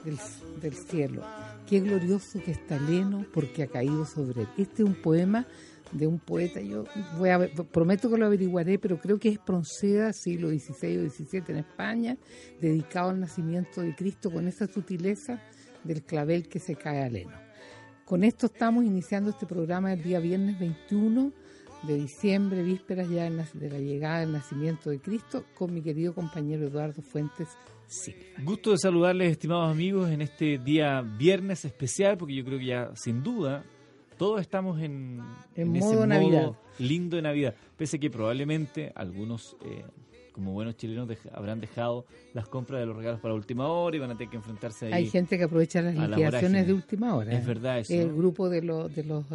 del cielo. Qué glorioso que está Leno porque ha caído sobre él. Este es un poema de un poeta, prometo que lo averiguaré, pero creo que es Espronceda, siglo XVI o XVII en España, dedicado al nacimiento de Cristo con esa sutileza del clavel que se cae a Leno. Con esto estamos iniciando este programa el día viernes 21 de diciembre, vísperas ya de la llegada del nacimiento de Cristo, con mi querido compañero Eduardo Fuentes Silva. Gusto de saludarles, estimados amigos, en este día viernes especial, porque yo creo que ya, sin duda, todos estamos en modo Navidad. Lindo de Navidad, pese que probablemente algunos, como buenos chilenos, habrán dejado las compras de los regalos para última hora y van a tener que enfrentarse ahí. Hay gente que aprovecha las liquidaciones de última hora. Es verdad eso. El grupo de los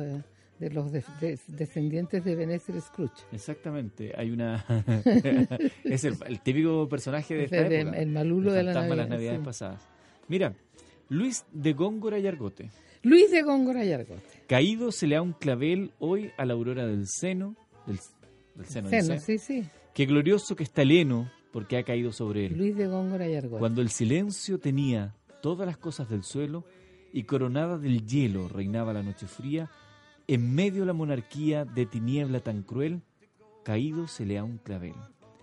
descendientes de Ebenezer Scrooge. Exactamente, hay una es el típico personaje de esta época, el malulo de la Navidad, Navidad, las Navidades sí. pasadas. Mira, Luis de Góngora y Argote. Luis de Góngora y Argote. Caído se le da un clavel hoy a la aurora del seno, del seno, sí, sí. Qué glorioso que está Leno, porque ha caído sobre él. Luis de Góngora y Argote. Cuando el silencio tenía todas las cosas del suelo y coronada del hielo reinaba la noche fría, en medio de la monarquía de tiniebla tan cruel, caído se le da un clavel.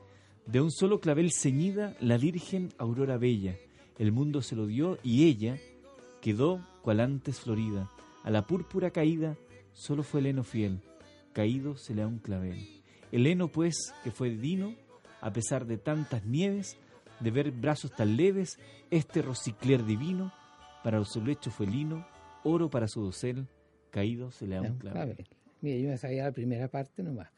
De un solo clavel ceñida la Virgen Aurora Bella, el mundo se lo dio y ella quedó cual antes florida. A la púrpura caída solo fue el heno fiel, caído se le da un clavel. El heno pues que fue divino, a pesar de tantas nieves, de ver brazos tan leves, este rosicler divino, para su lecho fue lino, oro para su dosel, caído se le da un clavel. Mira, yo me sabía la primera parte nomás.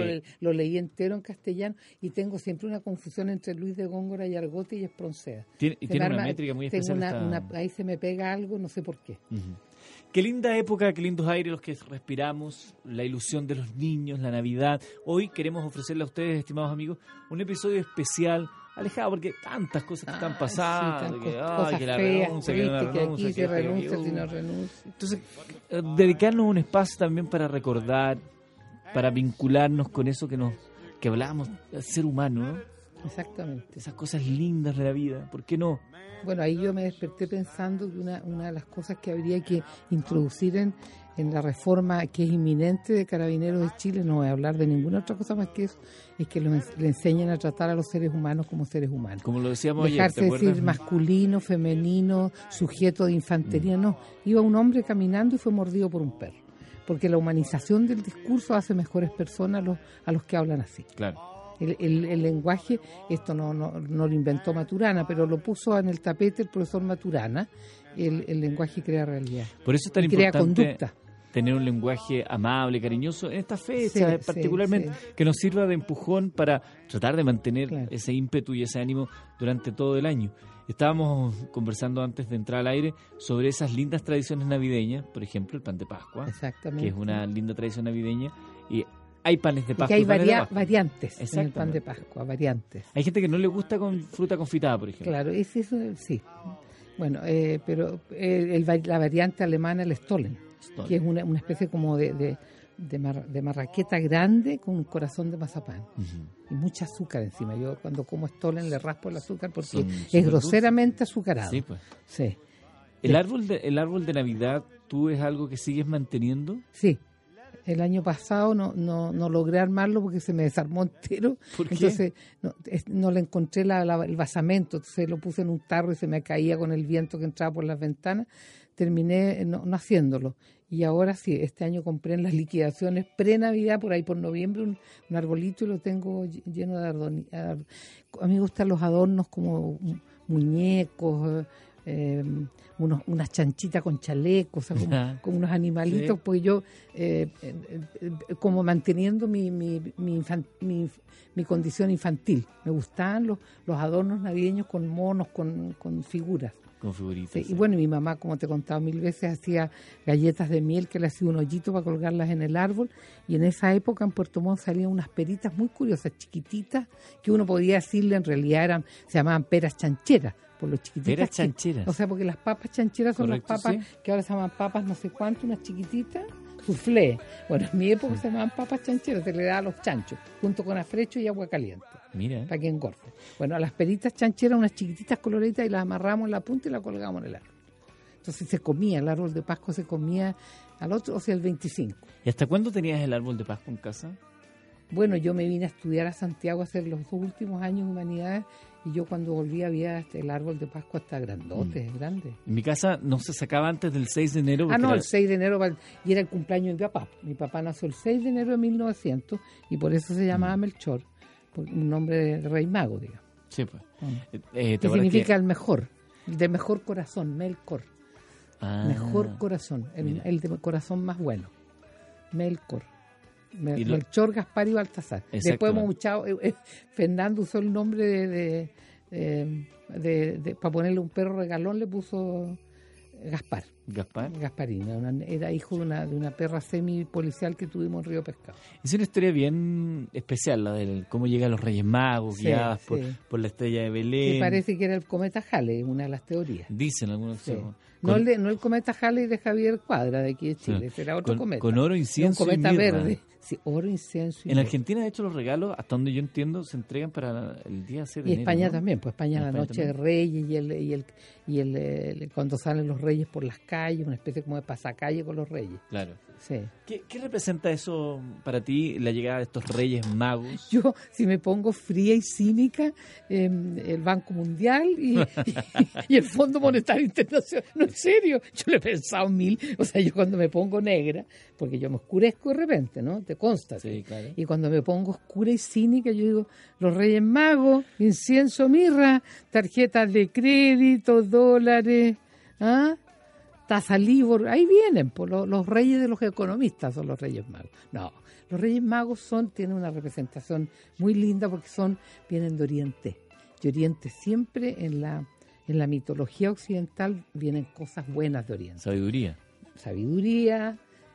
Lo leí entero en castellano y tengo siempre una confusión entre Luis de Góngora y Argote y Espronceda. Tiene una métrica muy especial. Ahí se me pega algo, no sé por qué. Uh-huh. Qué linda época, qué lindos aires los que respiramos, la ilusión de los niños, la Navidad. Hoy queremos ofrecerle a ustedes, estimados amigos, un episodio especial, alejado, porque tantas cosas que están pasando, sí, que la renuncia, que no renuncia, que renuncia, si no renuncia. Entonces, dedicarnos un espacio también para recordar, para vincularnos con eso que hablábamos, el ser humano, ¿no? Exactamente. Esas cosas lindas de la vida, ¿por qué no? Bueno, ahí yo me desperté pensando que una de las cosas que habría que introducir en la reforma que es inminente de Carabineros de Chile, no voy a hablar de ninguna otra cosa más que eso, es que le enseñen a tratar a los seres humanos como seres humanos. Como lo decíamos ayer, dejarse ¿te acuerdas? Decir masculino, femenino, sujeto de infantería, no. Iba un hombre caminando y fue mordido por un perro. Porque la humanización del discurso hace mejores personas a los que hablan así. Claro. El lenguaje, esto no lo inventó Maturana, pero lo puso en el tapete el profesor Maturana. El lenguaje crea realidad. Por eso es tan crea importante conducta. Tener un lenguaje amable, cariñoso en esta fecha, particularmente, que nos sirva de empujón para tratar de mantener ese ímpetu y ese ánimo durante todo el año. Estábamos conversando antes de entrar al aire sobre esas lindas tradiciones navideñas, por ejemplo, el pan de Pascua, que es una linda tradición navideña, y hay panes de Pascua. Y que hay variantes en el pan de Pascua, variantes. Hay gente que no le gusta con fruta confitada, por ejemplo. Claro, eso sí. Bueno, pero la variante alemana, el Stollen, que es una especie como de marraqueta grande con un corazón de mazapán. Uh-huh. Y mucha azúcar encima. Yo cuando como Stollen le raspo el azúcar porque es groseramente azucarado. Sí, pues. Sí. ¿El árbol de Navidad, tú es algo que sigues manteniendo? Sí. El año pasado no logré armarlo porque se me desarmó entero. ¿Por qué? Entonces no le encontré el basamento. Entonces lo puse en un tarro y se me caía con el viento que entraba por las ventanas. Terminé no haciéndolo. Y ahora sí, este año compré en las liquidaciones pre-Navidad, por ahí por noviembre, un arbolito y lo tengo lleno de adornos. A mí me gustan los adornos como muñecos, unas chanchitas con chalecos, o sea, como unos animalitos, sí. Pues yo como manteniendo mi condición infantil. Me gustaban los adornos navideños con monos, con figuras. Con figuritas. Sí. Y bueno, mi mamá, como te he contado 1000 veces, hacía galletas de miel que le hacía un hoyito para colgarlas en el árbol. Y en esa época en Puerto Montt salían unas peritas muy curiosas, chiquititas, que uno podía decirle en realidad se llamaban peras chancheras. Por los chiquititas. Peras chancheras. O sea, porque las papas chancheras son las papas que ahora se llaman papas no sé cuánto, unas chiquititas, soufflé. Bueno, en mi época se llamaban papas chancheras, se le daba a los chanchos, junto con afrecho y agua caliente. Mira. para que engorde. Bueno, a las peritas chancheras, unas chiquititas coloritas, y las amarramos en la punta y las colgamos en el árbol. Entonces se comía, el árbol de Pascua se comía al otro, o sea, el 25. ¿Y hasta cuándo tenías el árbol de Pascua en casa? Bueno, yo me vine a estudiar a Santiago a hacer los 2 últimos años de humanidades, y yo cuando volví había el árbol de Pascua hasta grandote, grande. En mi casa no se sacaba antes del 6 de enero. Ah, no, el 6 de enero, y era el cumpleaños de mi papá. Mi papá nació el 6 de enero de 1900 y por eso se llamaba Melchor, un nombre de rey mago, digamos. Sí, pues. Que significa el mejor, el de mejor corazón, Melkor. Mejor corazón, el de corazón más bueno. Melkor. Melchor, Gaspar y Baltasar. Después hemos usado, Fernando usó el nombre para ponerle un perro regalón, le puso Gaspar. Gasparino, era hijo de una perra semi-policial que tuvimos en Río Pescado. Es una historia bien especial, la de cómo llegan los Reyes Magos, guiadas por la estrella de Belén. Que parece que era el cometa Halley, una de las teorías. Dicen algunos. Sí. No el cometa Halley de Javier Cuadra, de aquí de Chile, era otro cometa. Con oro, incienso un cometa y mirra. verde. Sí, oro, incienso y En Argentina, de hecho, los regalos, hasta donde yo entiendo, se entregan para el día 6 de y enero. España, ¿no? También, pues España la noche de Reyes y cuando salen los Reyes por las calles, una especie como de pasacalle con los Reyes. Claro. Sí. ¿Qué representa eso para ti, la llegada de estos Reyes Magos? Yo, si me pongo fría y cínica, el Banco Mundial y el Fondo Monetario Internacional, no, en serio, yo le he pensado 1000, o sea, yo cuando me pongo negra, porque yo me oscurezco de repente, ¿no? Te consta. Sí, claro. Y cuando me pongo oscura y cínica, yo digo, los Reyes Magos, incienso, mirra, tarjetas de crédito, dólares, tasa LIBOR, ahí vienen, pues, los reyes de los economistas son los Reyes Magos. No, los Reyes Magos tienen una representación muy linda porque vienen de Oriente. De Oriente siempre en la mitología occidental vienen cosas buenas de Oriente. Sabiduría,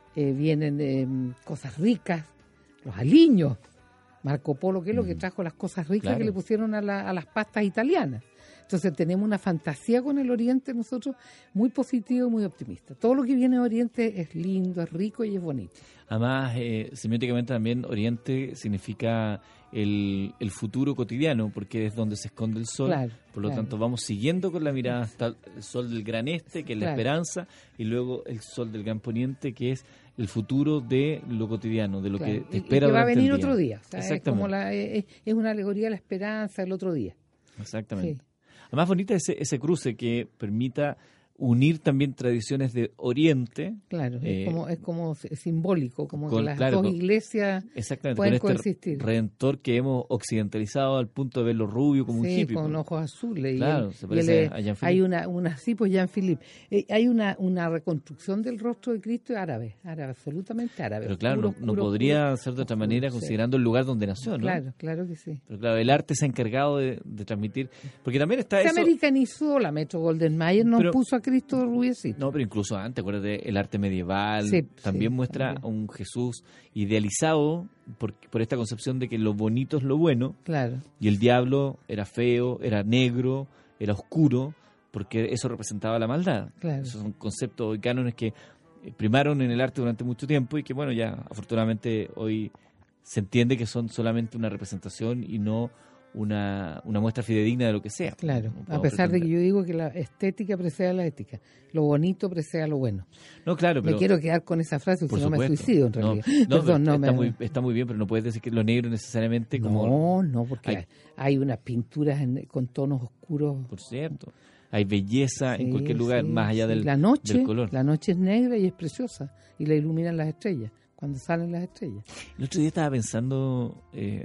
vienen cosas ricas, los aliños. Marco Polo, que es lo que trajo las cosas ricas que le pusieron a las pastas italianas. Entonces tenemos una fantasía con el Oriente nosotros muy positiva y muy optimista. Todo lo que viene de Oriente es lindo, es rico y es bonito. Además, semióticamente también Oriente significa el futuro cotidiano, porque es donde se esconde el sol. Por lo tanto, vamos siguiendo con la mirada hasta el sol del gran este, que es la esperanza, y luego el sol del gran poniente, que es el futuro de lo cotidiano, de lo que te espera. Y que va a venir otro día. O sea, es una alegoría de la esperanza del otro día. Exactamente. Sí. Además, bonita ese cruce que permita unir también tradiciones de Oriente. Claro, es como simbólico, como que las dos iglesias pueden coexistir. Redentor que hemos occidentalizado al punto de verlo rubio como un hippie. Con ojos azules. Claro, se parece a Jean-Philippe. Hay Jean-Philippe. Hay una reconstrucción del rostro de Cristo árabe, absolutamente árabe. Pero claro, no podría ser de otra manera considerando el lugar donde nació, ¿no? Claro que sí. Pero claro, el arte se ha encargado de transmitir, porque también está se americanizó, la Metro Golden Mayer nos puso a Cristo rubiecito. No, pero incluso antes, acuérdate, el arte medieval también muestra a un Jesús idealizado por esta concepción de que lo bonito es lo bueno. Claro. Y el diablo era feo, era negro, era oscuro, porque eso representaba la maldad. Claro. Esos son conceptos y cánones que primaron en el arte durante mucho tiempo y que, bueno, ya afortunadamente hoy se entiende que son solamente una representación y no una muestra fidedigna de lo que sea. Claro, a pesar de que yo digo que la estética precede a la ética, lo bonito precede a lo bueno. No, claro, pero... Me quiero quedar con esa frase, porque no me suicido en realidad. Está muy bien, pero no puedes decir que lo negro necesariamente como... No, porque hay unas pinturas con tonos oscuros. Por cierto, hay belleza en cualquier lugar, más allá del color. La noche es negra y es preciosa, y la iluminan las estrellas, cuando salen las estrellas. El otro día estaba pensando...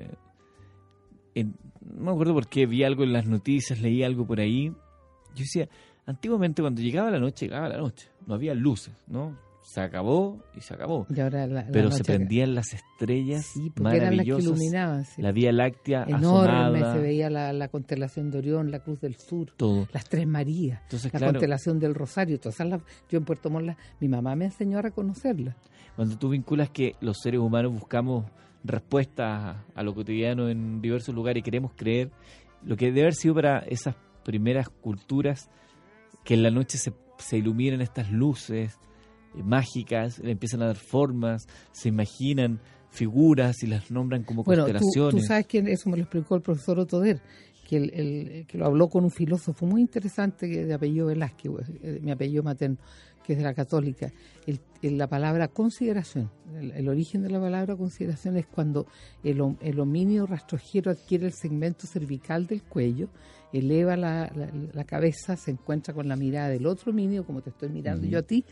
no me acuerdo por qué, vi algo en las noticias, leí algo por ahí. Yo decía, antiguamente cuando llegaba la noche, no había luces, ¿no? Se acabó y se acabó. Y ahora pero se prendían las estrellas maravillosas, eran las que iluminaban, la Vía Láctea enorme, asomada. Se veía la constelación de Orión, la Cruz del Sur, todo. Las Tres Marías, constelación del Rosario, yo en Puerto Montt, mi mamá me enseñó a reconocerla. Cuando tú vinculas que los seres humanos buscamos respuestas a lo cotidiano en diversos lugares y queremos creer, lo que debe haber sido para esas primeras culturas, que en la noche se iluminan estas luces mágicas, le empiezan a dar formas, se imaginan figuras y las nombran como constelaciones. Tú sabes que eso me lo explicó el profesor Otoder, que lo habló con un filósofo muy interesante de apellido Velázquez, mi apellido materno, que es de la Católica. La palabra consideración, el origen de la palabra consideración es cuando el homíneo rastrojero adquiere el segmento cervical del cuello, eleva la cabeza, se encuentra con la mirada del otro homíneo, como te estoy mirando yo a ti,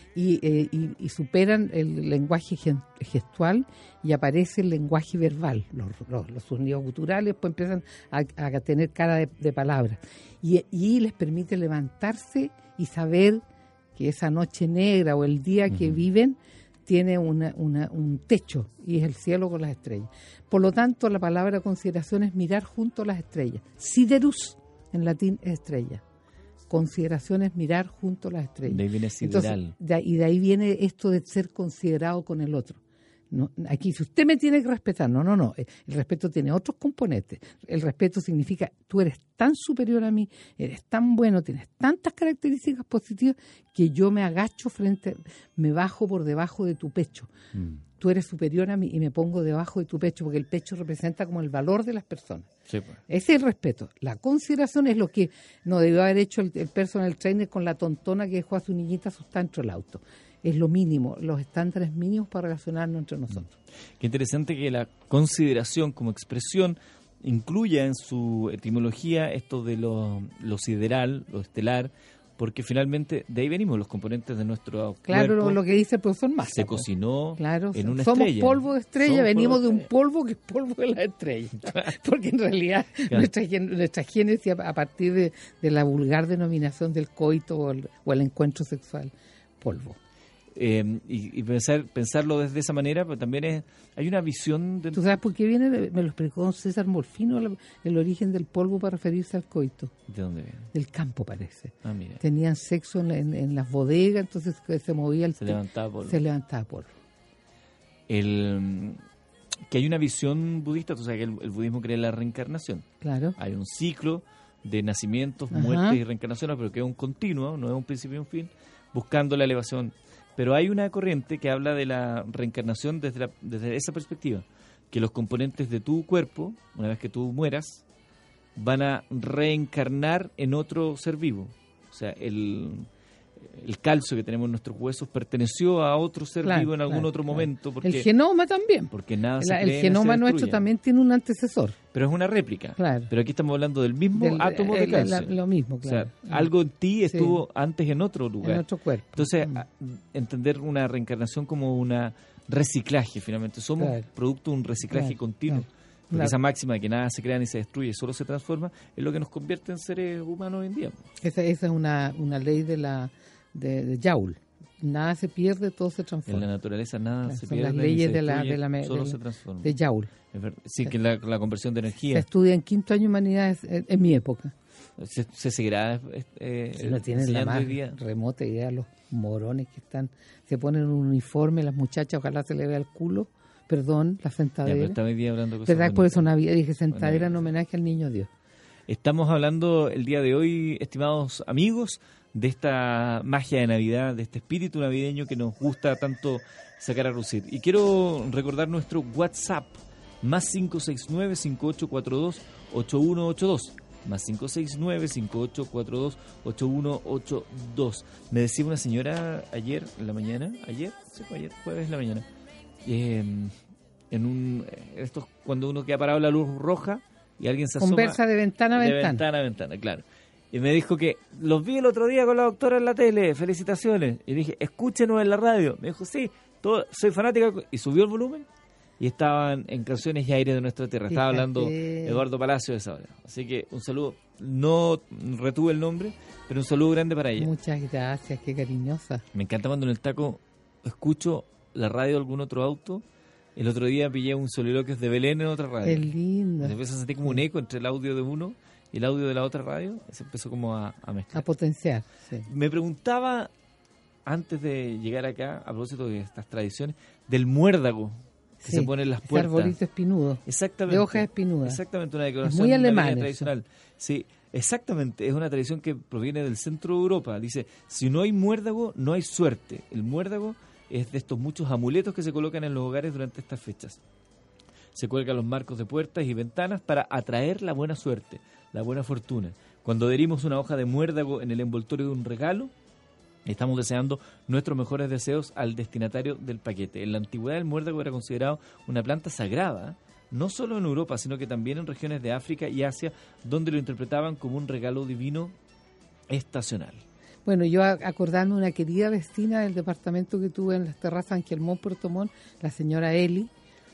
y superan el lenguaje gestual y aparece el lenguaje verbal. Los sonidos guturales pues empiezan a tener cara de palabras y les permite levantarse y saber que esa noche negra o el día que viven tiene un techo y es el cielo con las estrellas. Por lo tanto, la palabra consideración es mirar junto a las estrellas. Siderus en latín es estrella. Consideración es mirar junto a las estrellas. De ahí viene sideral. Entonces, de ahí viene esto de ser considerado con el otro. No, aquí, si usted me tiene que respetar, no. El respeto tiene otros componentes. El respeto significa, tú eres tan superior a mí, eres tan bueno, tienes tantas características positivas que yo me agacho me bajo por debajo de tu pecho. Tú eres superior a mí y me pongo debajo de tu pecho, porque el pecho representa como el valor de las personas. Sí, pues. Ese es el respeto. La consideración es lo que no debió haber hecho el personal trainer con la tontona que dejó a su niñita asustada dentro del auto. Es lo mínimo, los estándares mínimos para relacionarnos entre nosotros. Qué interesante que la consideración como expresión incluya en su etimología esto de lo sideral, lo estelar, porque finalmente de ahí venimos los componentes de nuestro cuerpo. Lo que dice el profesor Massa. Se cocinó en una somos estrella. Polvo de estrella, venimos de un polvo que es polvo de la estrella. Porque en realidad nuestra génesis a partir de la vulgar denominación del coito o el encuentro sexual, polvo. Y pensarlo desde esa manera, pero también hay una visión ¿Tú sabes por qué viene? Me lo explicó César Morfino, el origen del polvo para referirse al coito. ¿De dónde viene? Del campo, parece. Mira. Tenían sexo en las bodegas, entonces se movía se levantaba polvo. Que hay una visión budista, tú sabes que el budismo cree en la reencarnación. Claro. Hay un ciclo de nacimientos, muertes y reencarnaciones, pero que es un continuo, no es un principio y un fin, buscando la elevación. Pero hay una corriente que habla de la reencarnación desde esa perspectiva, que los componentes de tu cuerpo, una vez que tú mueras, van a reencarnar en otro ser vivo. O sea, el calcio que tenemos en nuestros huesos perteneció a otro ser vivo en algún otro momento. Porque, el genoma también. Porque nada el genoma nuestro también tiene un antecesor. Pero es una réplica. Claro. Pero aquí estamos hablando del mismo átomo de calcio. Lo mismo, claro. O sea, algo en ti estuvo antes en otro lugar. En otro cuerpo. Entonces, entender una reencarnación como un reciclaje, finalmente. Somos producto de un reciclaje continuo. Porque esa máxima de que nada se crea ni se destruye, solo se transforma, es lo que nos convierte en seres humanos hoy en día. Esa es una ley de Joule. Nada se pierde, todo se transforma. En la naturaleza nada se pierde, las leyes solo se transforma. De Joule. Sí, que la conversión de energía. Se estudia en quinto año humanidades en mi época. Se seguirá si no tienen la más remota idea los morones que se ponen un uniforme, las muchachas, ojalá se le vea el culo. Perdón, la sentadera. Pero estaba hoy día hablando de cosas ¿verdad? Por eso Navidad dije sentadera en homenaje al niño Dios. Estamos hablando el día de hoy, estimados amigos, de esta magia de Navidad, de este espíritu navideño que nos gusta tanto sacar a lucir. Y quiero recordar nuestro WhatsApp, más 569-5842-8182. Más 569-5842-8182. Me decía una señora ayer en la mañana, ayer, jueves en la mañana, esto cuando uno queda parado en la luz roja y alguien se asoma. Conversa de ventana a ventana. De ventana a ventana, claro. Y me dijo que los vi el otro día con la doctora en la tele, felicitaciones. Y dije, escúchenos en la radio. Me dijo, sí, soy fanática. Y subió el volumen y estaban en Canciones y Aire de Nuestra Tierra. Estaba hablando Eduardo Palacio de esa hora. Así que un saludo, no retuve el nombre, pero un saludo grande para ella. Muchas gracias, qué cariñosa. Me encanta cuando en el taco escucho la radio de algún otro auto. El otro día pillé un soliloquios de Belén en otra radio. Qué lindo. Se empezó a sentir como un eco entre el audio de uno y el audio de la otra radio. Se empezó como a mezclar. A potenciar, sí. Me preguntaba, antes de llegar acá, a propósito de estas tradiciones, del muérdago que se pone en las puertas. Ese arbolito espinudo. Exactamente. De hojas espinudas. Exactamente, una decoración muy alemana tradicional. Sí, exactamente. Es una tradición que proviene del centro de Europa. Dice, si no hay muérdago, no hay suerte. El muérdago es de estos muchos amuletos que se colocan en los hogares durante estas fechas. Se cuelgan los marcos de puertas y ventanas para atraer la buena suerte, la buena fortuna. Cuando adherimos una hoja de muérdago en el envoltorio de un regalo, estamos deseando nuestros mejores deseos al destinatario del paquete. En la antigüedad el muérdago era considerado una planta sagrada, no solo en Europa, sino que también en regiones de África y Asia, donde lo interpretaban como un regalo divino estacional. Bueno, yo acordarme de una querida vecina del departamento que tuve en las terrazas Anquelmont, Puerto Montt, la señora Eli,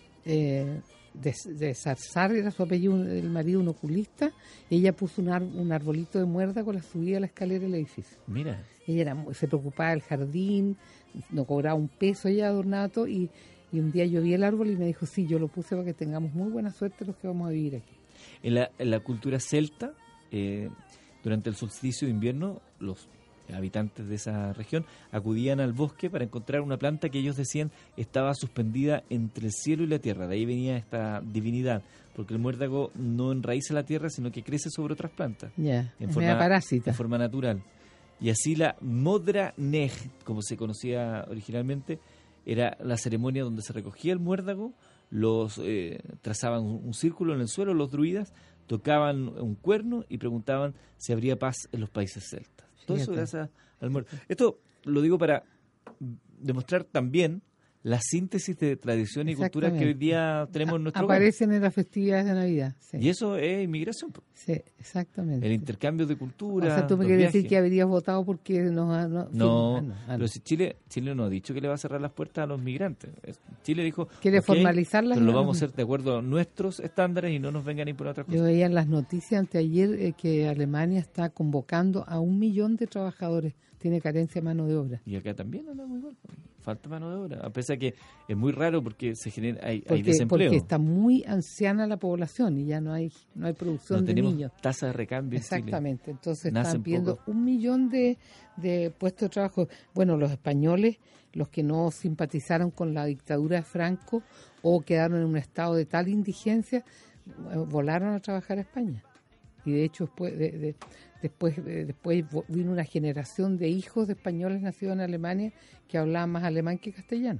de Zarzar era su apellido, el marido un oculista. Ella puso un arbolito de muérdago, la subía a la escalera del edificio. Mira. Ella se preocupaba del jardín, no cobraba un peso, ella adornaba todo, y un día yo vi el árbol y me dijo, sí, yo lo puse para que tengamos muy buena suerte los que vamos a vivir aquí. En la cultura celta, durante el solsticio de invierno, los habitantes de esa región acudían al bosque para encontrar una planta que ellos decían estaba suspendida entre el cielo y la tierra. De ahí venía esta divinidad, porque el muérdago no enraiza la tierra, sino que crece sobre otras plantas. En forma parásita. En forma natural. Y así la Modra Neg, como se conocía originalmente, era la ceremonia donde se recogía el muérdago, trazaban un círculo en el suelo, los druidas tocaban un cuerno y preguntaban si habría paz en los países celtas. Todo eso gracias al muérdago. Esto lo digo para demostrar también la síntesis de tradición y cultura que hoy día tenemos en nuestro aparecen hogar en las festividades de Navidad. Sí. Y eso es inmigración. Sí, exactamente. El intercambio de cultura. O sea, tú me quieres decir que habrías votado porque pero si Chile no ha dicho que le va a cerrar las puertas a los migrantes. Chile dijo quiere formalizarlas, pero lo vamos a hacer de acuerdo a nuestros estándares y no nos vengan a imponer otras cosas. Yo veía en las noticias anteayer que Alemania está convocando a 1 millón de trabajadores. Tiene carencia de mano de obra. Y acá también andamos igual. Falta mano de obra. A pesar que es muy raro porque hay desempleo. Porque está muy anciana la población y ya no hay producción de niños. No tenemos tasa de recambio. Exactamente. Entonces están pidiendo 1 millón de puestos de trabajo. Bueno, los españoles, los que no simpatizaron con la dictadura de Franco o quedaron en un estado de tal indigencia, volaron a trabajar a España. Y de hecho después vino una generación de hijos de españoles nacidos en Alemania que hablaban más alemán que castellano.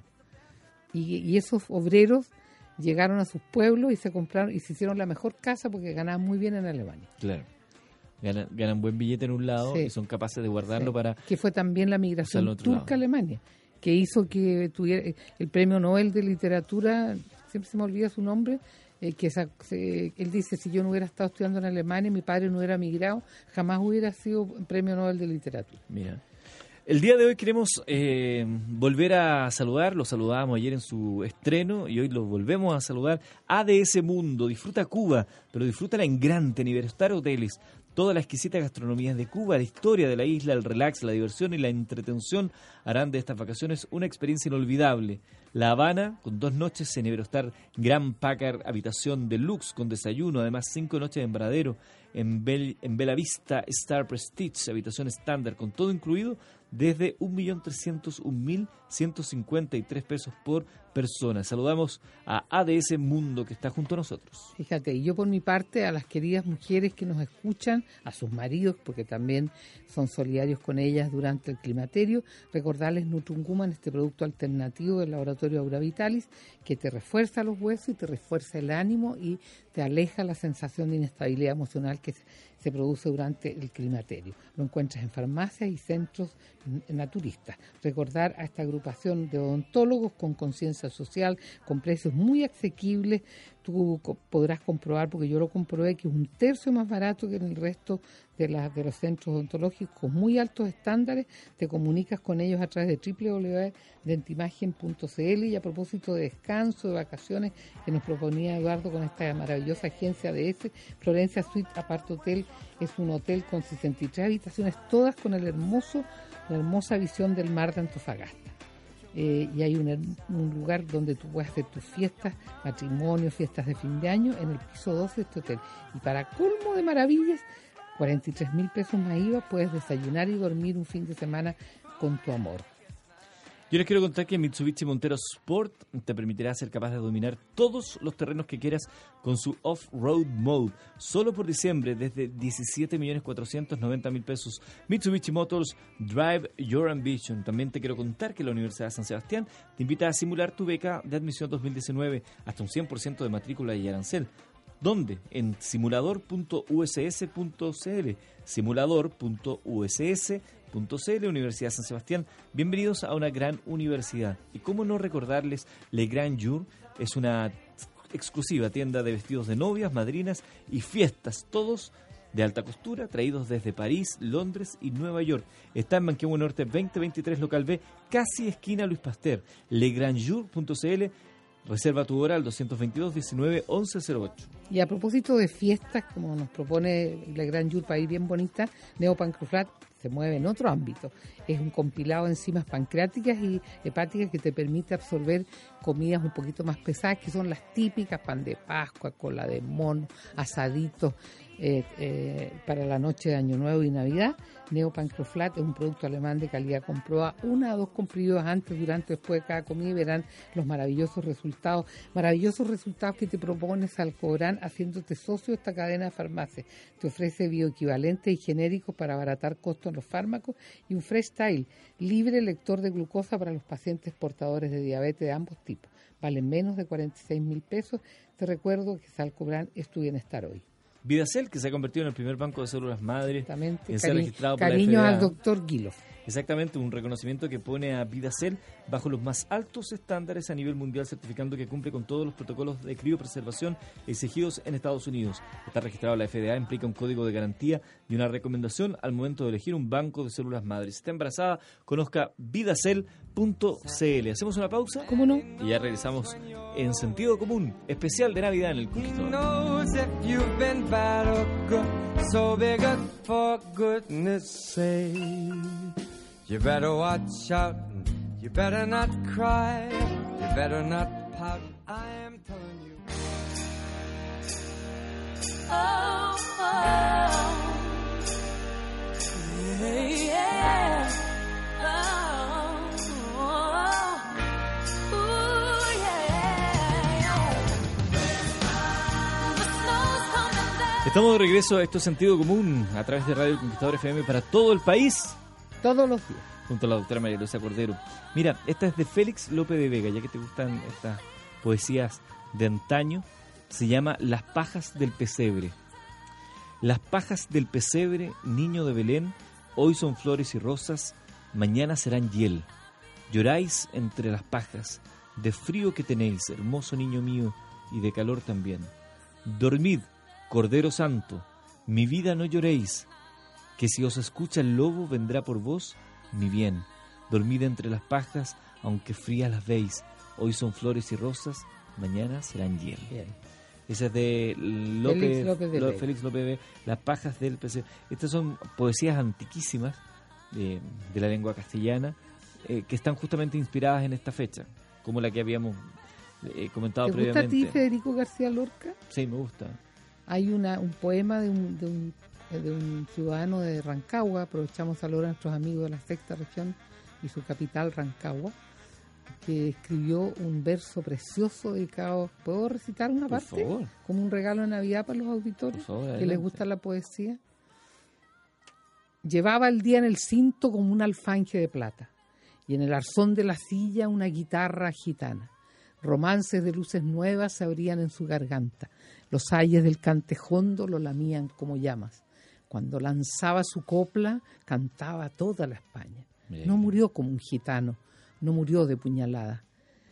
Y esos obreros llegaron a sus pueblos y se compraron y se hicieron la mejor casa porque ganaban muy bien en Alemania. Claro. Ganan buen billete en un lado y son capaces de guardarlo para... Que fue también la migración turca a Alemania, que hizo que tuviera el premio Nobel de Literatura, siempre se me olvida su nombre, él dice, si yo no hubiera estado estudiando en Alemania, mi padre no hubiera migrado, jamás hubiera sido premio Nobel de Literatura. Mira, el día de hoy queremos volver a saludar, lo saludábamos ayer en su estreno y hoy lo volvemos a saludar, ADS Mundo, disfruta Cuba, pero disfrútala en grande, en Iberostar Hoteles. Toda la exquisita gastronomía de Cuba, la historia de la isla, el relax, la diversión y la entretención harán de estas vacaciones una experiencia inolvidable. La Habana, con 2 noches en Iberostar Grand Packard, habitación deluxe con desayuno, además 5 noches en Varadero, en Bella Vista Star Prestige, habitación estándar, con todo incluido, desde 1.301.153 pesos por persona. Saludamos a ADS Mundo, que está junto a nosotros. Fíjate, y yo por mi parte, a las queridas mujeres que nos escuchan, a sus maridos, porque también son solidarios con ellas durante el climaterio, recordarles Nutrunguman, este producto alternativo del laboratorio Aura Vitalis, que te refuerza los huesos y te refuerza el ánimo y te aleja la sensación de inestabilidad emocional que se produce durante el climaterio. Lo encuentras en farmacias y centros naturistas. Recordar a esta agrupación de odontólogos con conciencia social, con precios muy asequibles. Tú podrás comprobar, porque yo lo comprobé, que es 1/3 más barato que en el resto de los centros odontológicos con muy altos estándares. Te comunicas con ellos a través de www.dentimagen.cl. Y a propósito de descanso, de vacaciones, que nos proponía Eduardo con esta maravillosa agencia de Florencia Suite Apart Hotel, es un hotel con 63 habitaciones, todas con la hermosa visión del mar de Antofagasta. Y hay un lugar donde tú puedes hacer tus fiestas, matrimonios, fiestas de fin de año en el piso 12 de este hotel. Y para colmo de maravillas, 43.000 pesos más IVA, puedes desayunar y dormir un fin de semana con tu amor. Yo les quiero contar que Mitsubishi Montero Sport te permitirá ser capaz de dominar todos los terrenos que quieras con su Off-Road Mode. Solo por diciembre, desde 17.490.000 pesos. Mitsubishi Motors, Drive Your Ambition. También te quiero contar que la Universidad de San Sebastián te invita a simular tu beca de admisión 2019 hasta un 100% de matrícula y arancel. ¿Dónde? En simulador.uss.cl. Simulador.uss.cl, Universidad de San Sebastián. Bienvenidos a una gran universidad. Y cómo no recordarles, Le Grand Jour es una exclusiva tienda de vestidos de novias, madrinas y fiestas, todos de alta costura, traídos desde París, Londres y Nueva York. Está en Manquehue Norte 2023, local B, casi esquina Luis Pasteur. legrandjour.cl. Reserva tu hora al 222-19-1108. Y a propósito de fiestas, como nos propone Le Grand Jour, país bien bonita, Neopancroflat se mueve en otro ámbito. Es un compilado de enzimas pancreáticas y hepáticas que te permite absorber comidas un poquito más pesadas, que son las típicas: pan de Pascua, cola de mono, asaditos para la noche de Año Nuevo y Navidad. Neopancroflat es un producto alemán de calidad comprobada. 1 a 2 comprimidos antes, durante o después de cada comida y verán los maravillosos resultados que te propone Salcobrán, haciéndote socio de esta cadena de farmacias. Te ofrece bioequivalentes y genéricos para abaratar costos en los fármacos y un Fresh Style, libre lector de glucosa para los pacientes portadores de diabetes de ambos tipos. Valen menos de 46.000 pesos. Te recuerdo que Salcobrán es tu bienestar hoy. Vidacel, que se ha convertido en el primer banco de células madre. Exactamente. En ser registrado por la Cariños FDA. al doctor Guilof. Exactamente, un reconocimiento que pone a Vidacel bajo los más altos estándares a nivel mundial, certificando que cumple con todos los protocolos de criopreservación exigidos en Estados Unidos. Está registrado en la FDA, implica un código de garantía y una recomendación al momento de elegir un banco de células madres. Si está embarazada, conozca vidacel.cl. Hacemos una pausa. ¿Cómo no? Y ya regresamos en Sentido Común, especial de Navidad en el Conquistador. Knows if you've been bad or good, so be good for goodness sake. You better watch out, you better not cry, you better not pout, I am telling you. Oh, oh, yeah. Oh, oh, ooh, yeah. The snow's coming down. Estamos de regreso a Esto es Sentido Común a través de Radio Conquistador FM para todo el país, Todos los días. junto a la doctora María Luisa Cordero. Mira, esta es de Félix López de Vega, ya que te gustan estas poesías de antaño. Se llama Las pajas del pesebre. Las pajas del pesebre, niño de Belén, hoy son flores y rosas, mañana serán hiel. Lloráis entre las pajas, de frío que tenéis, hermoso niño mío, y de calor también. Dormid, Cordero Santo, mi vida no lloréis, que si os escucha el lobo vendrá por vos, mi bien. Dormid entre las pajas, aunque frías las veis, hoy son flores y rosas, mañana serán hiel. Bien. Esa es de Félix López de Vega. Félix López de Vega, Las pajas del PC. Estas son poesías antiquísimas de la lengua castellana que están justamente inspiradas en esta fecha, como la que habíamos comentado ¿Te gusta previamente. a ti Federico García Lorca? Sí, me gusta. Hay un poema de un ciudadano de Rancagua. Aprovechamos a saludar a nuestros amigos de la sexta región y su capital, Rancagua, que escribió un verso precioso dedicado. ¿Puedo recitar una Por parte? favor. Como un regalo de Navidad para los auditores Por favor, que les adelante. gusta la poesía. Llevaba el día en el cinto como un alfanje de plata y en el arzón de la silla una guitarra gitana. Romances de luces nuevas se abrían en su garganta. Los ayes del cantejondo lo lamían como llamas. Cuando lanzaba su copla, cantaba toda la España. Bien. No murió como un gitano, no murió de puñalada.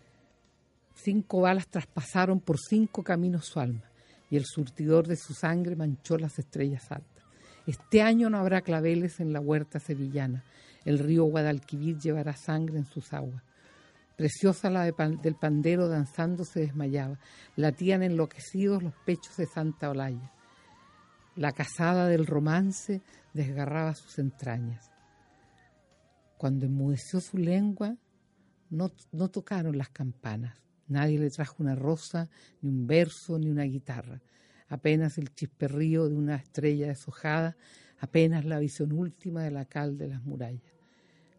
5 balas traspasaron por 5 caminos su alma, y el surtidor de su sangre manchó las estrellas altas. Este año no habrá claveles en la huerta sevillana. El río Guadalquivir llevará sangre en sus aguas. Preciosa la del pandero danzando se desmayaba. Latían enloquecidos los pechos de Santa Olalla. La casada del romance desgarraba sus entrañas. Cuando enmudeció su lengua, no tocaron las campanas. Nadie le trajo una rosa, ni un verso, ni una guitarra. Apenas el chisperrío de una estrella deshojada, apenas la visión última de la cal de las murallas.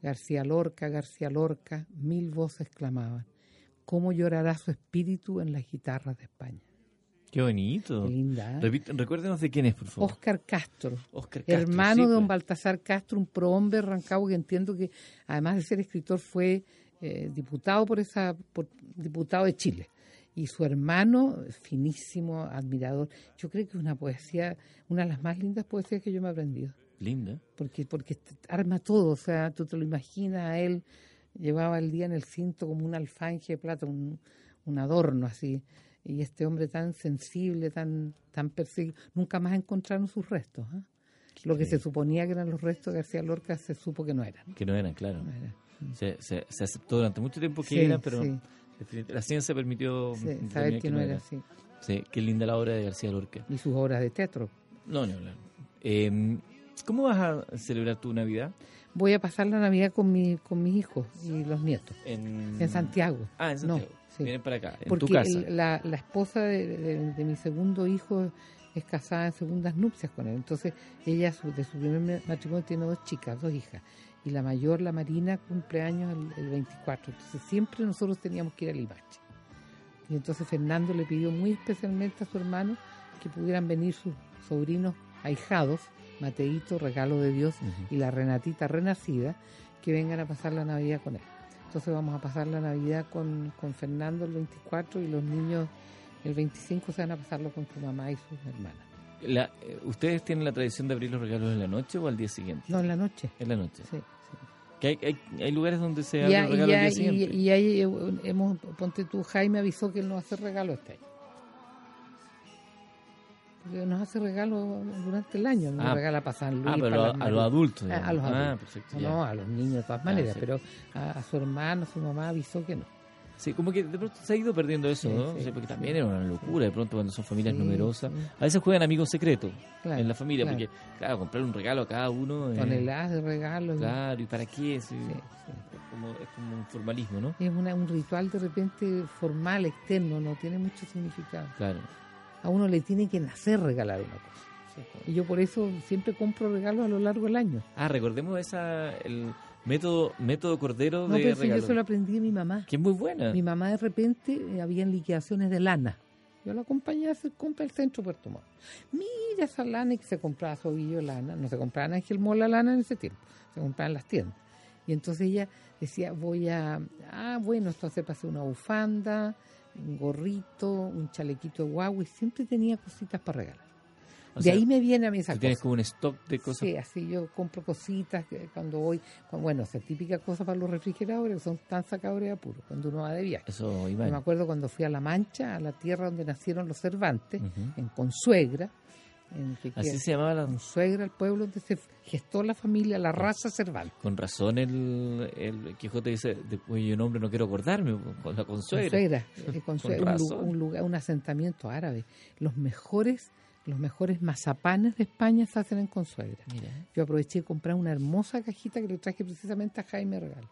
García Lorca, 1000 voces clamaban. ¿Cómo llorará su espíritu en las guitarras de España? Qué bonito. Qué linda, ¿eh? Recuérdenos de quién es, por favor. Óscar Castro, Óscar Castro, hermano sí, de don pues. Baltasar Castro, un prohombre de Rancagua que entiendo que, además de ser escritor, fue diputado diputado de Chile. Y su hermano, finísimo, admirador. Yo creo que es una poesía, una de las más lindas poesías que yo me he aprendido. Linda. Porque arma todo, o sea, tú te lo imaginas a él, llevaba el día en el cinto como un alfanje de plata, un adorno así, y este hombre tan sensible, tan perseguido, nunca más encontraron sus restos, ¿eh? Lo que se suponía que eran los restos de García Lorca se supo que no eran. Que no eran, claro. No eran. Se aceptó durante mucho tiempo que Sí, eran, pero sí. la ciencia permitió Sí, determinar saber que no era así. Sí, qué linda la obra de García Lorca. Y sus obras de teatro. No, hablar. ¿Cómo vas a celebrar tu Navidad? Voy a pasar la Navidad con mis hijos y los nietos. En Santiago. Ah, en Santiago. No, sí. Vienen para acá, en Porque tu casa. la esposa de mi segundo hijo es casada en segundas nupcias con él. Entonces, ella de su primer matrimonio tiene 2 chicas, 2 hijas. Y la mayor, la Marina, cumple años el 24. Entonces, siempre nosotros teníamos que ir a Limache. Y entonces Fernando le pidió muy especialmente a su hermano que pudieran venir sus sobrinos ahijados, Mateito, regalo de Dios, y la Renatita renacida, que vengan a pasar la Navidad con él. Entonces vamos a pasar la Navidad con Fernando el 24 y los niños el 25 se van a pasarlo con su mamá y sus hermanas. ¿Ustedes tienen la tradición de abrir los regalos en la noche o al día siguiente? No, en la noche. En la noche. Sí, sí. Que hay lugares donde se abren los regalos al día siguiente. Y ahí ponte tú, Jaime avisó que él nos hace regalo este año. Porque nos hace regalo durante el año, nos regala para San Luis. Pero para a los adultos. A los adultos. Perfecto. No, a los niños de todas maneras, sí. pero a su hermano, a su mamá avisó que no. Sí, como que de pronto se ha ido perdiendo eso, Sí, ¿no? sí, O sea, porque sí. también era una locura, de pronto cuando son familias Sí, numerosas. sí. A veces juegan amigos secretos Claro, en la familia, claro. porque, claro, comprar un regalo a cada uno. Toneladas de regalos. Claro, ¿y para qué? Sí, sí. Es como un formalismo, ¿no? Es un ritual de repente formal, externo, no tiene mucho significado. Claro. A uno le tiene que nacer regalar una cosa. Y yo por eso siempre compro regalos a lo largo del año. Recordemos el método Cordero No, de pero eso regalo. yo se lo aprendí de mi mamá. Que es muy buena. Mi mamá de repente habían liquidaciones de lana. Yo la acompañé a hacer compra al centro Puerto Montt. Mira esa lana, y que se compraba Sobillo lana. No se compraba en Ángel Mola lana en ese tiempo. Se compraba en las tiendas. Y entonces ella decía, esto hace para hacer una bufanda, un gorrito, un chalequito de guagua, y siempre tenía cositas para regalar. O sea, ahí me viene a mí esa tú cosa. tienes como un stock de cosas. Sí, así yo compro cositas cuando voy, esa típica cosa para los refrigeradores, que son tan sacadores de apuro, cuando uno va de viaje. Eso, Yo Iván. me acuerdo cuando fui a La Mancha, a la tierra donde nacieron los Cervantes, Ujú. en Consuegra, Así se llamaba la... Consuegra, el pueblo donde se gestó la familia, la raza Cervantes. Con razón el Quijote dice, de cuyo nombre no quiero acordarme, con la consuegra. Consuegra, razón. un lugar, un asentamiento árabe. Los mejores mazapanes de España se hacen en Consuegra. Mira. Yo aproveché de comprar una hermosa cajita que le traje precisamente a Jaime regalo.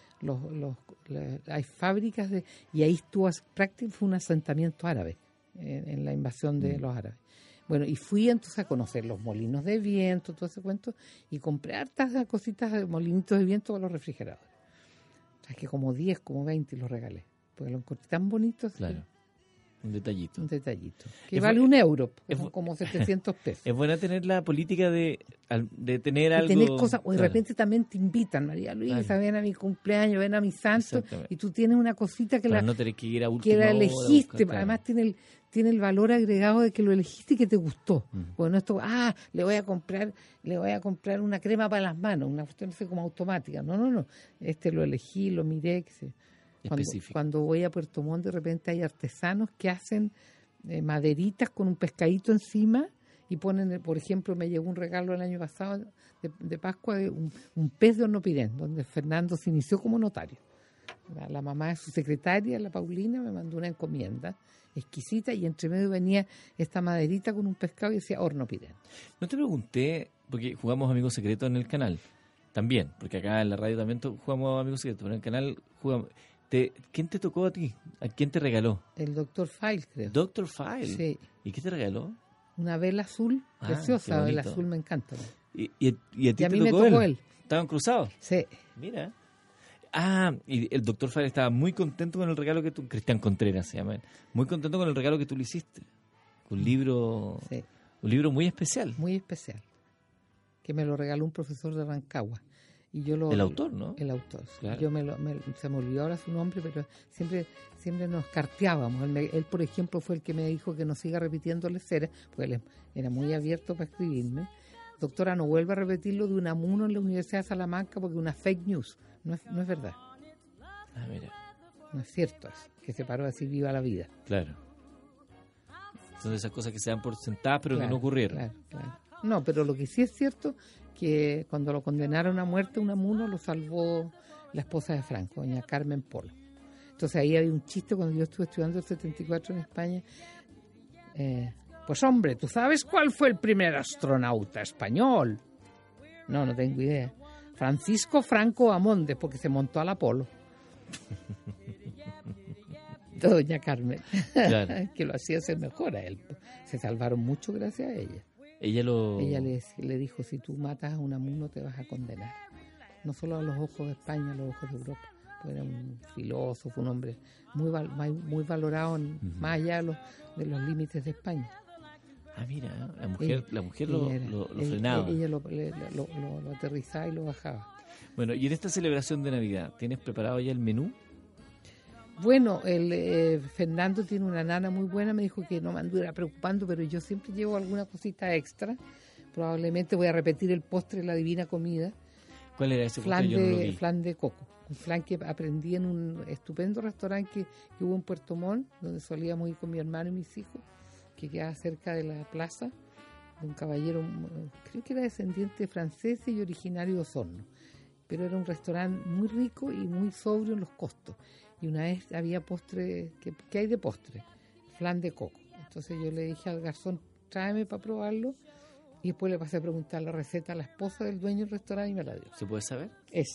Hay fábricas y ahí estuvo prácticamente, fue un asentamiento árabe en la invasión de los árabes. Bueno, y fui entonces a conocer los molinos de viento, todo ese cuento, y compré hartas cositas de molinitos de viento para los refrigeradores. Traje como 10, como 20 y los regalé, porque lo encontré tan bonito. Así, Claro. Un detallito. un detallito. Que Es vale bu- €1, porque es son bu- como 700 pesos. Es buena tener la política de tener Y algo... tener cosas, o de Claro. repente también te invitan, María Luisa, Claro. ven a mi cumpleaños, ven a mi santo, Exactamente. y tú tienes una cosita que Para la no tener que ir a que última la hora a elegiste, buscar, claro. además tiene el valor agregado de que lo elegiste y que te gustó. Ujú. Bueno, esto, le voy a comprar una crema para las manos, una cuestión así como automática. No, lo elegí, lo miré, que sé. Específico. Cuando voy a Puerto Montt, de repente hay artesanos que hacen maderitas con un pescadito encima y ponen, por ejemplo, me llegó un regalo el año pasado de Pascua de un pez de hornopirén, donde Fernando se inició como notario. La mamá de su secretaria, la Paulina, me mandó una encomienda exquisita y entre medio venía esta maderita con un pescado y decía hornopirén. No te pregunté, porque jugamos Amigos Secretos en el canal, también, porque acá en la radio también jugamos Amigos Secretos, pero en el canal jugamos... ¿Quién te tocó a ti? ¿A quién te regaló? El doctor File, creo. Dr. File. Sí, ¿Y qué te regaló? una vela azul, Ah, preciosa, qué vela bonito. azul me encanta. ¿Y a ti Y a te mí me tocó tocó él? él. ¿Estaban cruzados? Sí. Mira. Ah, y el doctor Fares estaba muy contento con el regalo que tú... Cristian Contreras se llama él. Muy contento con el regalo que tú le hiciste. Un libro... Sí. Un libro muy especial. Muy especial. Que me lo regaló un profesor de Rancagua. Y yo El autor, ¿no? El autor. Sí. Claro. Yo se me olvidó ahora su nombre, pero siempre nos carteábamos. Él, por ejemplo, fue el que me dijo que no siga repitiendo la cera, porque él era muy abierto para escribirme. Doctora, no vuelva a repetirlo de Unamuno en la Universidad de Salamanca porque es una fake news. No es verdad. Ah, mira. No es cierto eso, que se paró a decir viva la vida. Claro. Son esas cosas que se dan por sentadas, pero Claro, que no ocurrieron. Claro. No, pero lo que sí es cierto, que cuando lo condenaron a muerte, Unamuno lo salvó la esposa de Franco, doña Carmen Polo. Entonces ahí había un chiste cuando yo estuve estudiando el 74 en España. Pues hombre, ¿tú sabes cuál fue el primer astronauta español? No tengo idea. Francisco Franco Amonde, porque se montó al Apolo. Doña Carmen, Claro. que lo hacía ser mejor a él. Se salvaron mucho gracias a ella. Ella le dijo, si tú matas a Unamuno te vas a condenar. No solo a los ojos de España, a los ojos de Europa. Pues era un filósofo, un hombre muy valorado más allá de los límites de España. Ah, mira, la mujer lo frenaba. Ella lo aterrizaba y lo bajaba. Bueno, y en esta celebración de Navidad, ¿tienes preparado ya el menú? Bueno, Fernando tiene una nana muy buena, me dijo que no me anduviera preocupando, pero yo siempre llevo alguna cosita extra. Probablemente voy a repetir el postre de la Divina Comida. ¿Cuál era ese postre? Yo no lo vi. Flan de coco. Un flan que aprendí en un estupendo restaurante que hubo en Puerto Montt, donde solíamos ir con mi hermano y mis hijos, que quedaba cerca de la plaza, de un caballero, creo que era descendiente de franceses y originario de Osorno. Pero era un restaurante muy rico y muy sobrio en los costos. Y una vez había postre, ¿qué hay de postre? Flan de coco. Entonces yo le dije al garzón, tráeme para probarlo. Y después le pasé a preguntar la receta a la esposa del dueño del restaurante y me la dio. ¿Se puede saber? Es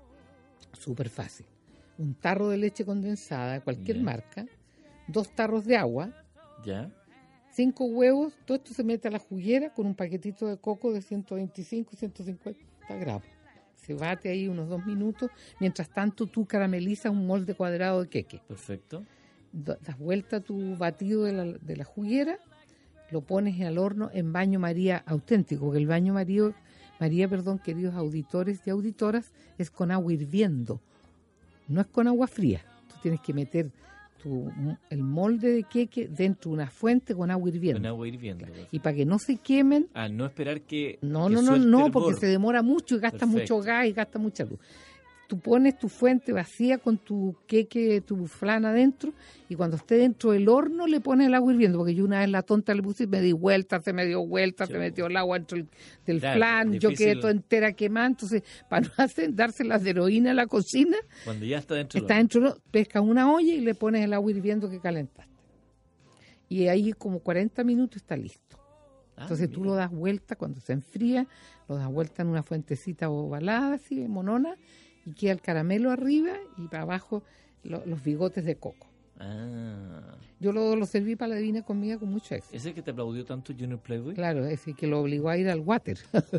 súper fácil. Un tarro de leche condensada de cualquier marca, 2 tarros de agua, ¿Ya? 5 huevos, todo esto se mete a la juguera con un paquetito de coco de 125, 150 gramos. Se bate ahí unos 2 minutos. Mientras tanto, tú caramelizas un molde cuadrado de queque. Perfecto. Das vuelta tu batido de la juguera, lo pones al horno en baño María auténtico, que el baño María, queridos auditores y auditoras, es con agua hirviendo, no es con agua fría. Tú tienes que meter el molde de queque dentro de una fuente con agua hirviendo. Con agua hirviendo. Y para que no se quemen. No esperar que No, suelte porque hervor. se demora mucho y gasta mucho gas y gasta mucha luz. Tú pones tu fuente vacía con tu queque, tu flan adentro, y cuando esté dentro del horno le pones el agua hirviendo, porque yo una vez la tonta le puse y me di vuelta, se me dio vuelta, se metió el agua dentro del Claro, flan, difícil. yo quedé toda entera quemada. Entonces, para no dárselas de heroína a la cocina, Cuando ya está dentro. pescas una olla y le pones el agua hirviendo que calentaste. Y ahí como 40 minutos está listo. Entonces tú lo das vuelta cuando se enfría, lo das vuelta en una fuentecita ovalada, así, monona, y queda el caramelo arriba y para abajo los bigotes de coco. Yo lo serví para la Divina Comida con mucho éxito. ¿Ese que te aplaudió tanto Junior Playboy? Claro, ese que lo obligó a ir al water.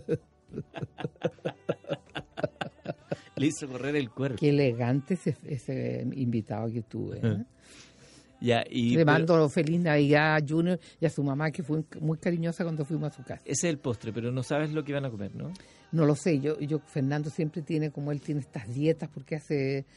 Le hizo correr el cuerpo. Qué elegante ese invitado que tuve. Ya, Le mando feliz Navidad a Junior y a su mamá, que fue muy cariñosa cuando fuimos a su casa. Ese es el postre, pero no sabes lo que van a comer, ¿no? No lo sé, Fernando siempre tiene, como él tiene estas dietas, porque hace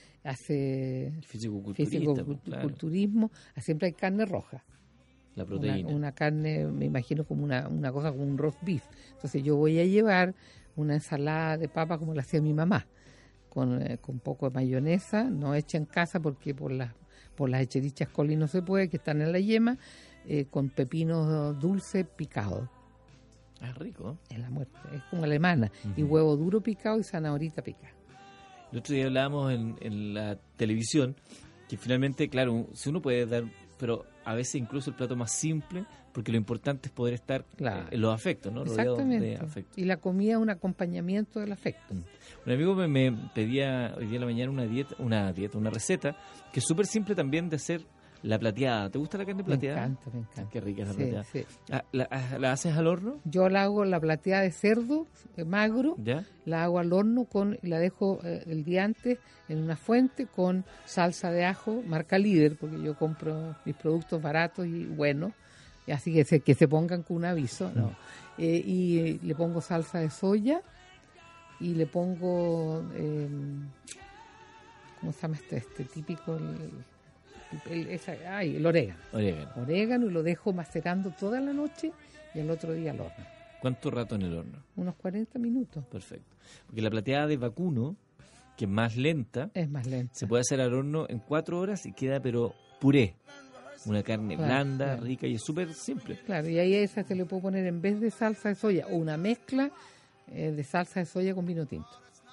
fisicoculturismo, siempre hay carne roja. La proteína. Una carne, me imagino como una cosa como un roast beef. Entonces yo voy a llevar una ensalada de papa como la hacía mi mamá, con poco de mayonesa, no hecha en casa porque por las hecherichas coli no se puede, que están en la yema, con pepinos dulces picados. Es rico. Es la muerte, es como alemana. Y huevo duro picado y zanahorita picada. El otro día hablábamos en la televisión que finalmente, claro, si uno puede dar, pero a veces incluso el plato más simple, porque lo importante es poder estar en los afectos, ¿no? Exactamente. Rodeado de afectos. Y la comida es un acompañamiento del afecto. Un amigo me pedía hoy día en la mañana una receta que es súper simple también de hacer La plateada. ¿Te gusta la carne Me plateada? encanta, me encanta. Qué rica es la Sí, plateada. sí. Ah, ¿la haces al horno? Yo la hago la plateada de cerdo magro, ¿Ya? la hago al horno y la dejo el día antes en una fuente con salsa de ajo, marca Líder, porque yo compro mis productos baratos y buenos, y así que se pongan con un aviso, ¿no? Y le pongo salsa de soya y le pongo, ¿cómo se llama este típico? El orégano. Orégano. Orégano y lo dejo macerando toda la noche y el otro día al horno. ¿Cuánto rato en el horno? Unos 40 minutos. Perfecto. Porque la plateada de vacuno, que es más lenta, Es más lento. se puede hacer al horno en 4 horas y queda pero puré. Una carne Claro, blanda, claro. rica y es súper simple. Claro, y ahí a esa se le puede poner en vez de salsa de soya o una mezcla de salsa de soya con vino tinto.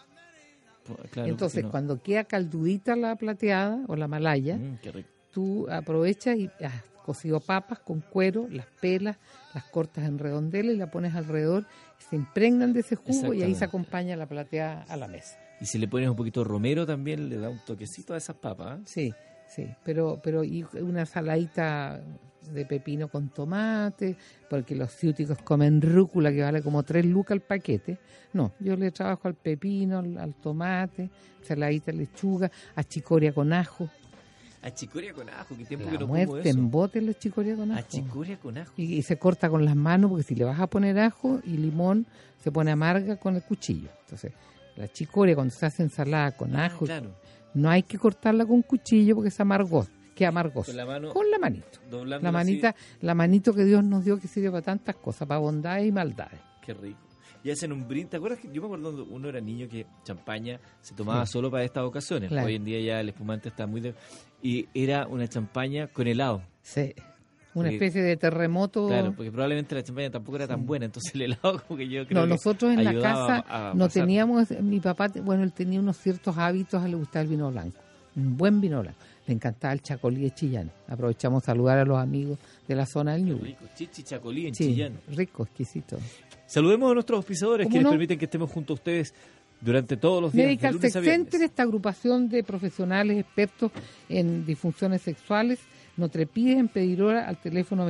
Claro, Entonces, porque no. cuando queda caldudita la plateada o la malaya, Qué rico. tú aprovechas y has cocido papas con cuero, las pelas, las cortas en redondeles y la pones alrededor, se impregnan de ese jugo y ahí Exactamente. se acompaña la plateada a la mesa. Y si le pones un poquito de romero también le da un toquecito a esas papas. ¿Eh? Sí, sí, pero y una saladita de pepino con tomate, porque los ciúticos comen rúcula que vale como 3 lucas el paquete. No, yo le trabajo al pepino, al tomate, saladita de lechuga, achicoria con ajo. Achicoria con ajo, qué tiempo que La no como muerte eso. en bote la achicoria con ajo. Achicoria con ajo. Y se corta con las manos, porque si le vas a poner ajo y limón, se pone amarga con el cuchillo. Entonces, la chicoria cuando se hace ensalada con ajo, Claro. no hay que cortarla con cuchillo porque es amargosa, queda amargosa. Con la mano, Con la manito. doblándola La manito que Dios nos dio que sirve para tantas cosas, para bondades y maldades. así. Qué rico. Y hacen un brindis. ¿Te acuerdas que yo me acuerdo cuando uno era niño que champaña se tomaba solo para estas ocasiones? Claro. Hoy en día ya el espumante está muy... Y era una champaña con helado. Sí. Una Sí. especie de terremoto. Claro, porque probablemente la champaña tampoco era tan buena, entonces el helado como que yo creo No, que nosotros en la ayudaba casa a no pasar. teníamos, mi papá, bueno, él tenía unos ciertos hábitos, a él le gustaba el vino blanco, un buen vino blanco. Le encantaba el chacolí de Chillán. Aprovechamos a saludar a los amigos de la zona del Qué Ñuble. rico, chichi chacolí en Sí, Chillán. rico, exquisito. Saludemos a nuestros auspiciadores ¿Cómo quienes no? permiten que estemos junto a ustedes durante todos los días de Medical lunes Sex a viernes. Center, esta agrupación de profesionales expertos en disfunciones sexuales, no te pides en pedir hora al teléfono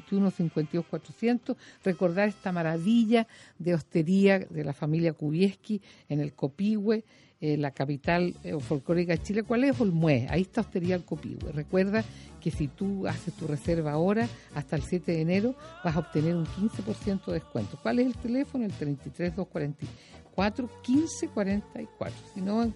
2221-52400. Recordar esta maravilla de hostería de la familia Kubieski en el Copihue, la capital folclórica de Chile. ¿Cuál es? Olmué. Ahí está Hostería El Copihue. Recuerda que si tú haces tu reserva ahora, hasta el 7 de enero, vas a obtener un 15% de descuento. ¿Cuál es el teléfono? El 33244-1544. Si no,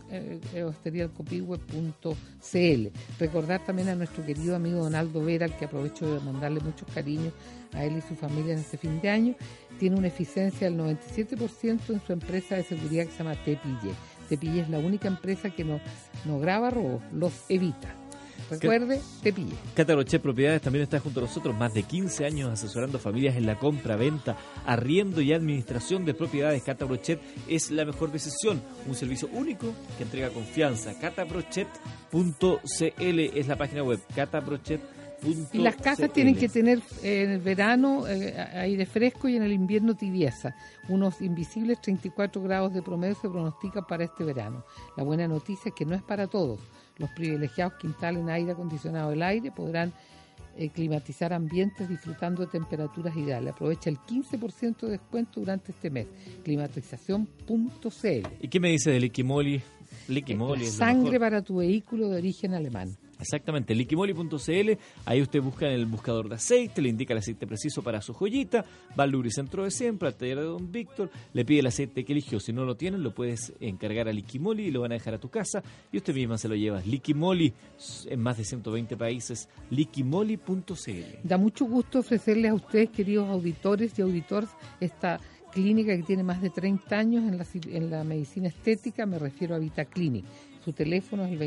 hosterialcopihue.cl. Recordar también a nuestro querido amigo Donaldo Vera, al que aprovecho de mandarle muchos cariños a él y su familia en este fin de año. Tiene una eficiencia del 97% en su empresa de seguridad que se llama Tepille. Tepille es la única empresa que no graba robos, los evita. Recuerde, Tepille. Cata Brochet Propiedades también está junto a nosotros, más de 15 años asesorando familias en la compra, venta, arriendo y administración de propiedades. Cata Brochet es la mejor decisión, un servicio único que entrega confianza. catabrochet.cl es la página web, catabrochet.cl. Y las casas tienen que tener en el verano aire fresco y en el invierno tibieza. Unos invisibles 34 grados de promedio se pronostican para este verano. La buena noticia es que no es para todos. Los privilegiados que instalen aire acondicionado del aire podrán climatizar ambientes disfrutando de temperaturas ideales. Aprovecha el 15% de descuento durante este mes. Climatización.cl. ¿Y qué me dice de Liquimoli? Liquimoli es lo Sangre mejor. para tu vehículo de origen alemán. Exactamente, liquimoli.cl, ahí usted busca en el buscador de aceite, le indica el aceite preciso para su joyita, va al Lubricentro de siempre, al taller de Don Víctor, le pide el aceite que eligió, si no lo tienen lo puedes encargar a Liquimoli y lo van a dejar a tu casa y usted misma se lo lleva. Liquimoli, en más de 120 países, liquimoli.cl. Da mucho gusto ofrecerles a ustedes, queridos auditores y auditores, esta clínica que tiene más de 30 años en la medicina estética, me refiero a VitaClinic. Su teléfono es el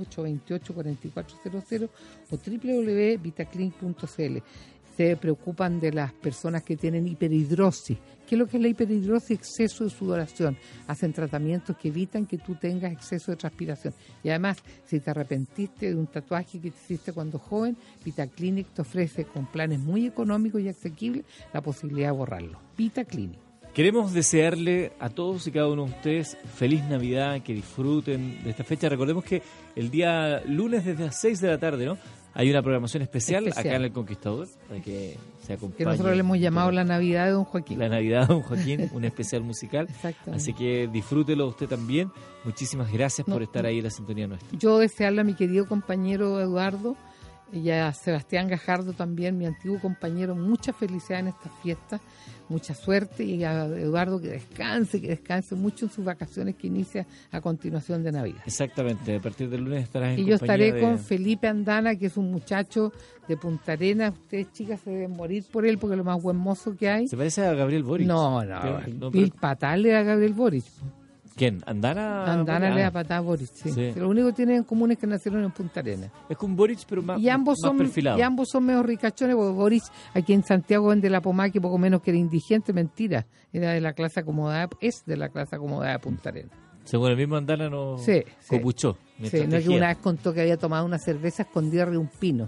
22-828-4400 o www.vitaclinic.cl. Se preocupan de las personas que tienen hiperhidrosis. ¿Qué es lo que es la hiperhidrosis? Exceso de sudoración. Hacen tratamientos que evitan que tú tengas exceso de transpiración. Y además, si te arrepentiste de un tatuaje que te hiciste cuando joven, VitaClinic te ofrece con planes muy económicos y asequibles la posibilidad de borrarlo. VitaClinic. Queremos desearle a todos y cada uno de ustedes feliz Navidad, que disfruten de esta fecha. Recordemos que el día lunes desde las 6 de la tarde, ¿no? Hay una programación especial Especial. acá en El Conquistador para que se acompañe. Que nosotros le hemos llamado la Navidad de Don Joaquín. La Navidad de Don Joaquín, un especial musical. Exactamente. Así que disfrútelo usted también. Muchísimas gracias por estar ahí en la sintonía nuestra. Yo desearle a mi querido compañero Eduardo y a Sebastián Gajardo también, mi antiguo compañero, mucha felicidad en estas fiestas, mucha suerte, y a Eduardo que descanse mucho en sus vacaciones que inicia a continuación de Navidad. Exactamente, a partir del lunes estarás en Y yo compañía estaré de... con Felipe Andana, que es un muchacho de Punta Arenas. Ustedes, chicas, se deben morir por él porque es lo más buen mozo que hay. Se parece a Gabriel Boric. No, Bill Patal le da a Gabriel Boric. ¿Quién? ¿Andana? Le da patada a Boric, sí. Sí. Lo único que tienen en común es que nacieron en Punta Arenas. Es con Boric, pero más, Y ambos más perfilado. y ambos son medio ricachones, porque Boric, aquí en Santiago vende la pomada, que poco menos que era indigente, mentira. Era de la clase acomodada, es de la clase acomodada de Punta Arenas. Según el mismo Andana nos Sí, sí. copuchó. Sí, no es que una vez contó que había tomado una cerveza escondida de un pino.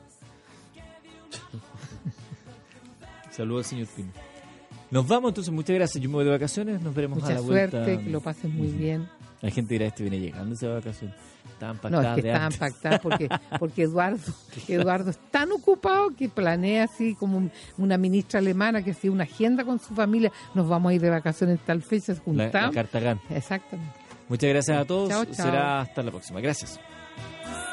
Saludos al señor Pino. Nos vamos entonces, muchas gracias. Yo me voy de vacaciones, nos veremos a Mucha la vuelta. suerte, que lo pases muy bien. La gente dirá, este viene llegando esa vacación. Estaban No, pactadas es que de estaban antes. pactadas porque Eduardo es tan ocupado que planea así como una ministra alemana que hacía una agenda con su familia. Nos vamos a ir de vacaciones en tal fecha, La juntamos. Cartagán. Exactamente. Muchas gracias a todos. Chao, chao. Será hasta la próxima. Gracias.